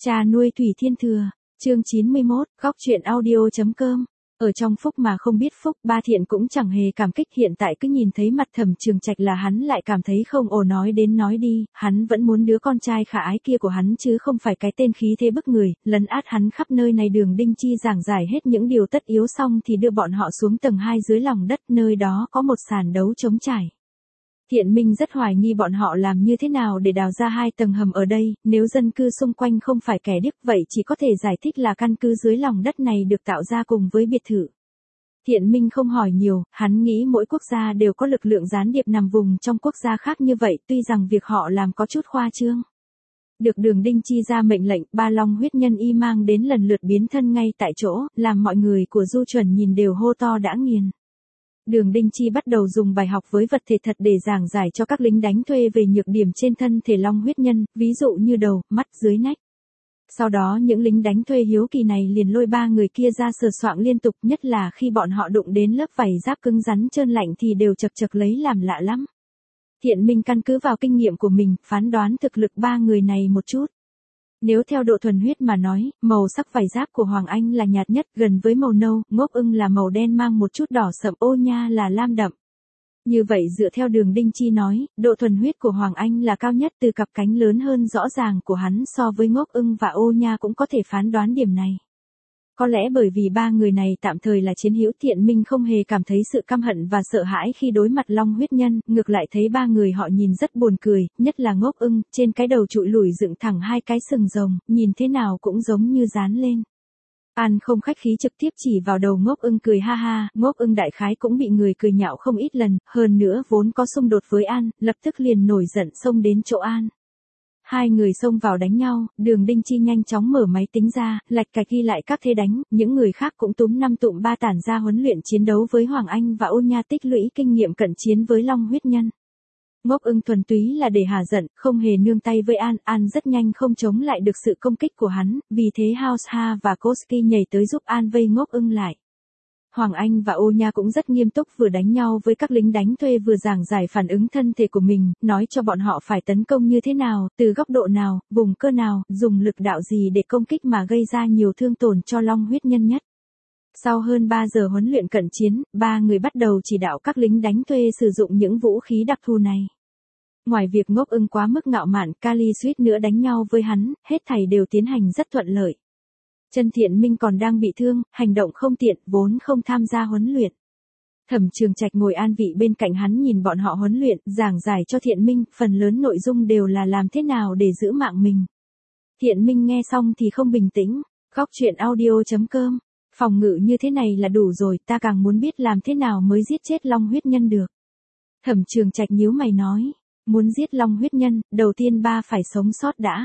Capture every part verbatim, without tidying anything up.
Cha nuôi Thủy Thiên Thừa, chương chín mươi mốt, góc truyện audio.com. Ở trong phúc mà không biết phúc, Ba Thiện cũng chẳng hề cảm kích, hiện tại cứ nhìn thấy mặt Thẩm Trường Trạch là hắn lại cảm thấy không ổn, nói đến nói đi, hắn vẫn muốn đứa con trai khả ái kia của hắn chứ không phải cái tên khí thế bức người, lấn át hắn khắp nơi này. Đường Đinh Chi giảng giải hết những điều tất yếu xong thì đưa bọn họ xuống tầng hai dưới lòng đất, nơi đó có một sàn đấu trống trải. Thiện Minh rất hoài nghi bọn họ làm như thế nào để đào ra hai tầng hầm ở đây, nếu dân cư xung quanh không phải kẻ điếc vậy chỉ có thể giải thích là căn cứ dưới lòng đất này được tạo ra cùng với biệt thự. Thiện Minh không hỏi nhiều, hắn nghĩ mỗi quốc gia đều có lực lượng gián điệp nằm vùng trong quốc gia khác như vậy, tuy rằng việc họ làm có chút khoa trương. Được Đường Đinh Chi ra mệnh lệnh, ba long huyết nhân y mang đến lần lượt biến thân ngay tại chỗ, làm mọi người của Du Chuẩn nhìn đều hô to đã nghiền. Đường Đinh Chi bắt đầu dùng bài học với vật thể thật để giảng giải cho các lính đánh thuê về nhược điểm trên thân thể long huyết nhân, ví dụ như đầu, mắt, dưới nách. Sau đó những lính đánh thuê hiếu kỳ này liền lôi ba người kia ra sờ soạng liên tục, nhất là khi bọn họ đụng đến lớp vảy giáp cứng rắn trơn lạnh thì đều chật chật lấy làm lạ lắm. Thiện Minh căn cứ vào kinh nghiệm của mình, phán đoán thực lực ba người này một chút. Nếu theo độ thuần huyết mà nói, màu sắc vảy giáp của Hoàng Anh là nhạt nhất, gần với màu nâu, Ngốc Ưng là màu đen mang một chút đỏ sậm, Ô Nha là lam đậm. Như vậy dựa theo Đường Đinh Chi nói, độ thuần huyết của Hoàng Anh là cao nhất, từ cặp cánh lớn hơn rõ ràng của hắn so với Ngốc Ưng và Ô Nha cũng có thể phán đoán điểm này. Có lẽ bởi vì ba người này tạm thời là chiến hữu, Thiện Minh không hề cảm thấy sự căm hận và sợ hãi khi đối mặt long huyết nhân, ngược lại thấy ba người họ nhìn rất buồn cười, nhất là Ngốc Ưng, trên cái đầu trụi lủi dựng thẳng hai cái sừng rồng, nhìn thế nào cũng giống như dán lên. An không khách khí trực tiếp chỉ vào đầu Ngốc Ưng cười ha ha, Ngốc Ưng đại khái cũng bị người cười nhạo không ít lần, hơn nữa vốn có xung đột với An, lập tức liền nổi giận xông đến chỗ An. Hai người xông vào đánh nhau, Đường Đinh Chi nhanh chóng mở máy tính ra, lạch cạch ghi lại các thế đánh, những người khác cũng túm năm tụm ba tản ra huấn luyện chiến đấu với Hoàng Anh và Ô Nha, tích lũy kinh nghiệm cận chiến với long huyết nhân. Ngốc Ưng thuần túy là để hả giận, không hề nương tay với An, An rất nhanh không chống lại được sự công kích của hắn, vì thế House Ha và Koski nhảy tới giúp An vây Ngốc Ưng lại. Hoàng Anh và Ô Nha cũng rất nghiêm túc, vừa đánh nhau với các lính đánh thuê vừa giảng giải phản ứng thân thể của mình, nói cho bọn họ phải tấn công như thế nào, từ góc độ nào, vùng cơ nào, dùng lực đạo gì để công kích mà gây ra nhiều thương tổn cho long huyết nhân nhất. Sau hơn ba giờ huấn luyện cận chiến, ba người bắt đầu chỉ đạo các lính đánh thuê sử dụng những vũ khí đặc thù này. Ngoài việc Ngốc Ưng quá mức ngạo mạn, Kali suýt nữa đánh nhau với hắn, hết thảy đều tiến hành rất thuận lợi. Chân Thiện Minh còn đang bị thương, hành động không tiện, vốn không tham gia huấn luyện. Thẩm Trường Trạch ngồi an vị bên cạnh hắn nhìn bọn họ huấn luyện, giảng giải cho Thiện Minh, phần lớn nội dung đều là làm thế nào để giữ mạng mình. Thiện Minh nghe xong thì không bình tĩnh, góc truyện audio.com, phòng ngự như thế này là đủ rồi, ta càng muốn biết làm thế nào mới giết chết long huyết nhân được. Thẩm Trường Trạch nhíu mày nói, muốn giết long huyết nhân, đầu tiên ba phải sống sót đã.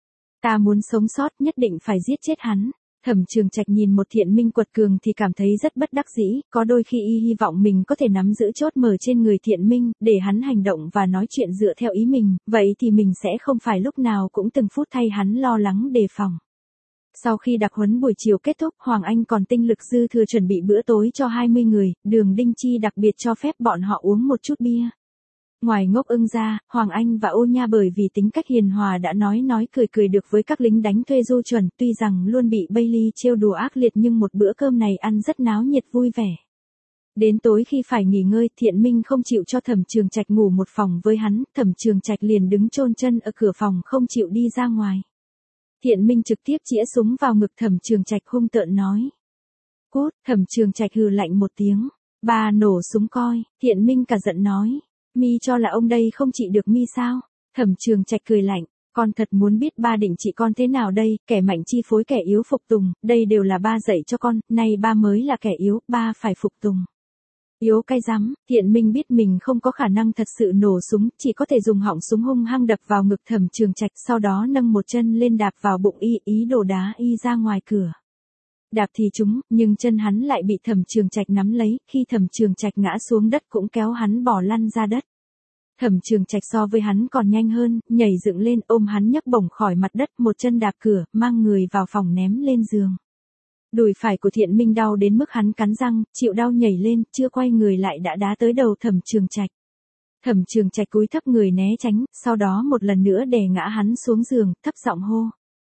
Ta muốn sống sót nhất định phải giết chết hắn. Thẩm Trường Trạch nhìn một Thiện Minh quật cường thì cảm thấy rất bất đắc dĩ, có đôi khi y hy vọng mình có thể nắm giữ chốt mở trên người Thiện Minh, để hắn hành động và nói chuyện dựa theo ý mình, vậy thì mình sẽ không phải lúc nào cũng từng phút thay hắn lo lắng đề phòng. Sau khi đặc huấn buổi chiều kết thúc, Hoàng Anh còn tinh lực dư thừa chuẩn bị bữa tối cho hai mươi người, Đường Đinh Chi đặc biệt cho phép bọn họ uống một chút bia. Ngoài Ngốc Ưng ra, Hoàng Anh và Ô Nha bởi vì tính cách hiền hòa đã nói nói cười cười được với các lính đánh thuê Du Chuẩn, tuy rằng luôn bị Bailey trêu đùa ác liệt nhưng một bữa cơm này ăn rất náo nhiệt vui vẻ. Đến tối khi phải nghỉ ngơi, Thiện Minh không chịu cho Thẩm Trường Trạch ngủ một phòng với hắn, Thẩm Trường Trạch liền đứng chôn chân ở cửa phòng không chịu đi ra ngoài. Thiện Minh trực tiếp chĩa súng vào ngực Thẩm Trường Trạch hung tợn nói. Cút, Thẩm Trường Trạch hừ lạnh một tiếng, ba nổ súng coi, Thiện Minh cả giận nói. Mi cho là ông đây không trị được mi sao? Thẩm Trường Trạch cười lạnh, con thật muốn biết ba định trị con thế nào đây, kẻ mạnh chi phối kẻ yếu phục tùng, đây đều là ba dạy cho con, nay ba mới là kẻ yếu, ba phải phục tùng. Yếu cay rắm, Thiện Minh biết mình không có khả năng thật sự nổ súng, chỉ có thể dùng họng súng hung hăng đập vào ngực Thẩm Trường Trạch, sau đó nâng một chân lên đạp vào bụng y, ý đồ đá y ra ngoài cửa. Đạp thì trúng, nhưng chân hắn lại bị Thẩm Trường Trạch nắm lấy, khi Thẩm Trường Trạch ngã xuống đất cũng kéo hắn bỏ lăn ra đất. Thẩm Trường Trạch so với hắn còn nhanh hơn, nhảy dựng lên ôm hắn nhấc bổng khỏi mặt đất, một chân đạp cửa, mang người vào phòng ném lên giường. Đùi phải của Thiện Minh đau đến mức hắn cắn răng, chịu đau nhảy lên, chưa quay người lại đã đá tới đầu Thẩm Trường Trạch. Thẩm Trường Trạch cúi thấp người né tránh, sau đó một lần nữa đè ngã hắn xuống giường, thấp giọng hô.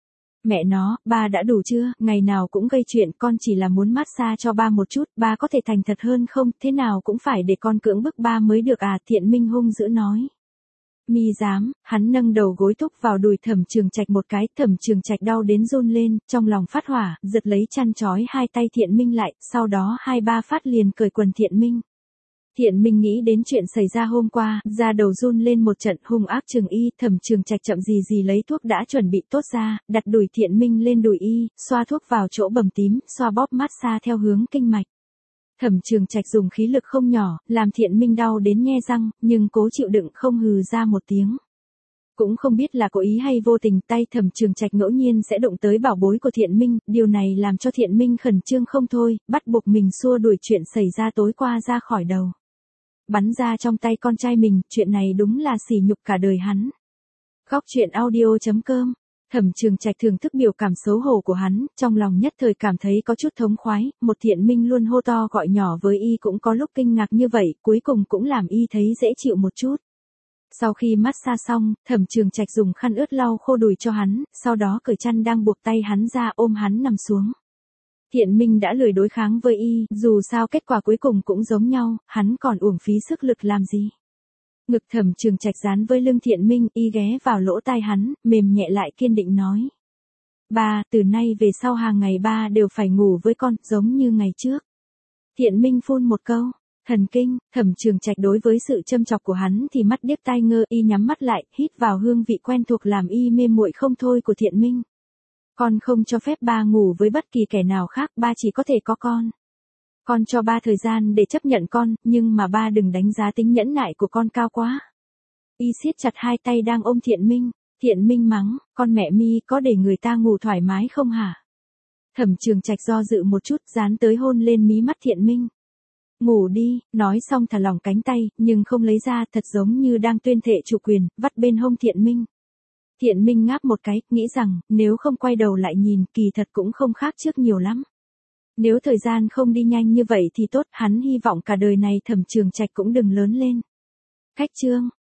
Mẹ nó, ba đã đủ chưa, ngày nào cũng gây chuyện, con chỉ là muốn massage cho ba một chút, ba có thể thành thật hơn không, thế nào cũng phải để con cưỡng bức ba mới được à, Thiện Minh hung dữ nói. Mi dám, hắn nâng đầu gối thúc vào đùi Thẩm Trường Trạch một cái, Thẩm Trường Trạch đau đến run lên, trong lòng phát hỏa, giật lấy chăn trói hai tay Thiện Minh lại, sau đó hai ba phát liền cởi quần Thiện Minh. Thiện Minh nghĩ đến chuyện xảy ra hôm qua, da đầu run lên một trận, hung ác trừng y, Thẩm Trường Trạch chậm gì gì lấy thuốc đã chuẩn bị tốt ra, đặt đùi Thiện Minh lên đùi y, xoa thuốc vào chỗ bầm tím, xoa bóp massage theo hướng kinh mạch. Thẩm Trường Trạch dùng khí lực không nhỏ, làm Thiện Minh đau đến nhe răng, nhưng cố chịu đựng không hừ ra một tiếng. Cũng không biết là cố ý hay vô tình, tay Thẩm Trường Trạch ngẫu nhiên sẽ đụng tới bảo bối của Thiện Minh, điều này làm cho Thiện Minh khẩn trương không thôi, bắt buộc mình xua đuổi chuyện xảy ra tối qua ra khỏi đầu. Bắn ra trong tay con trai mình, chuyện này đúng là sỉ nhục cả đời hắn. Góc truyện audio chấm com. Thẩm Trường Trạch thưởng thức biểu cảm xấu hổ của hắn, trong lòng nhất thời cảm thấy có chút thống khoái, một Thiện Minh luôn hô to gọi nhỏ với y cũng có lúc kinh ngạc như vậy, cuối cùng cũng làm y thấy dễ chịu một chút. Sau khi massage xong, Thẩm Trường Trạch dùng khăn ướt lau khô đùi cho hắn, sau đó cởi chăn đang buộc tay hắn ra ôm hắn nằm xuống. Thiện Minh đã lười đối kháng với y, dù sao kết quả cuối cùng cũng giống nhau, hắn còn uổng phí sức lực làm gì. Ngực Thẩm Trường Trạch dán với lưng Thiện Minh, y ghé vào lỗ tai hắn, mềm nhẹ lại kiên định nói. Ba, từ nay về sau hàng ngày ba đều phải ngủ với con, giống như ngày trước. Thiện Minh phun một câu, thần kinh, Thẩm Trường Trạch đối với sự châm chọc của hắn thì mắt điếc tai ngơ, y nhắm mắt lại, hít vào hương vị quen thuộc làm y mê muội không thôi của Thiện Minh. Con không cho phép ba ngủ với bất kỳ kẻ nào khác, ba chỉ có thể có con. Con cho ba thời gian để chấp nhận con, nhưng mà ba đừng đánh giá tính nhẫn nại của con cao quá. Y siết chặt hai tay đang ôm Thiện Minh, Thiện Minh mắng, con mẹ Mi có để người ta ngủ thoải mái không hả? Thẩm Trường Trạch do dự một chút, dán tới hôn lên mí mắt Thiện Minh. Ngủ đi, nói xong thả lỏng cánh tay, nhưng không lấy ra, thật giống như đang tuyên thệ chủ quyền, vắt bên hông Thiện Minh. Thiện Minh ngáp một cái, nghĩ rằng, nếu không quay đầu lại nhìn, kỳ thật cũng không khác trước nhiều lắm. Nếu thời gian không đi nhanh như vậy thì tốt, hắn hy vọng cả đời này Thẩm Trường Trạch cũng đừng lớn lên. Cách chương